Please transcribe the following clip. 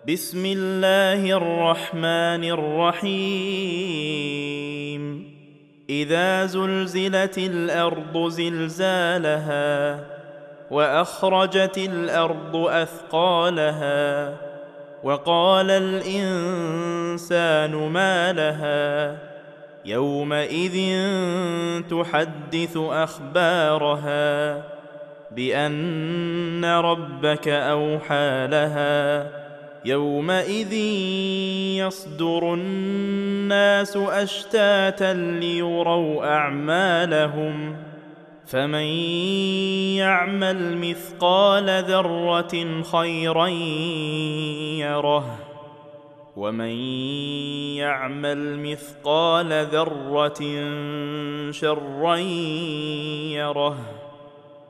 بسم الله الرحمن الرحيم إذا زلزلت الأرض زلزالها وأخرجت الأرض أثقالها وقال الإنسان ما لها يومئذ تحدث أخبارها بأن ربك أوحى لها يومئذ يصدر الناس أشتاتا ليروا أعمالهم فمن يعمل مثقال ذرة خيرا يره ومن يعمل مثقال ذرة شرا يره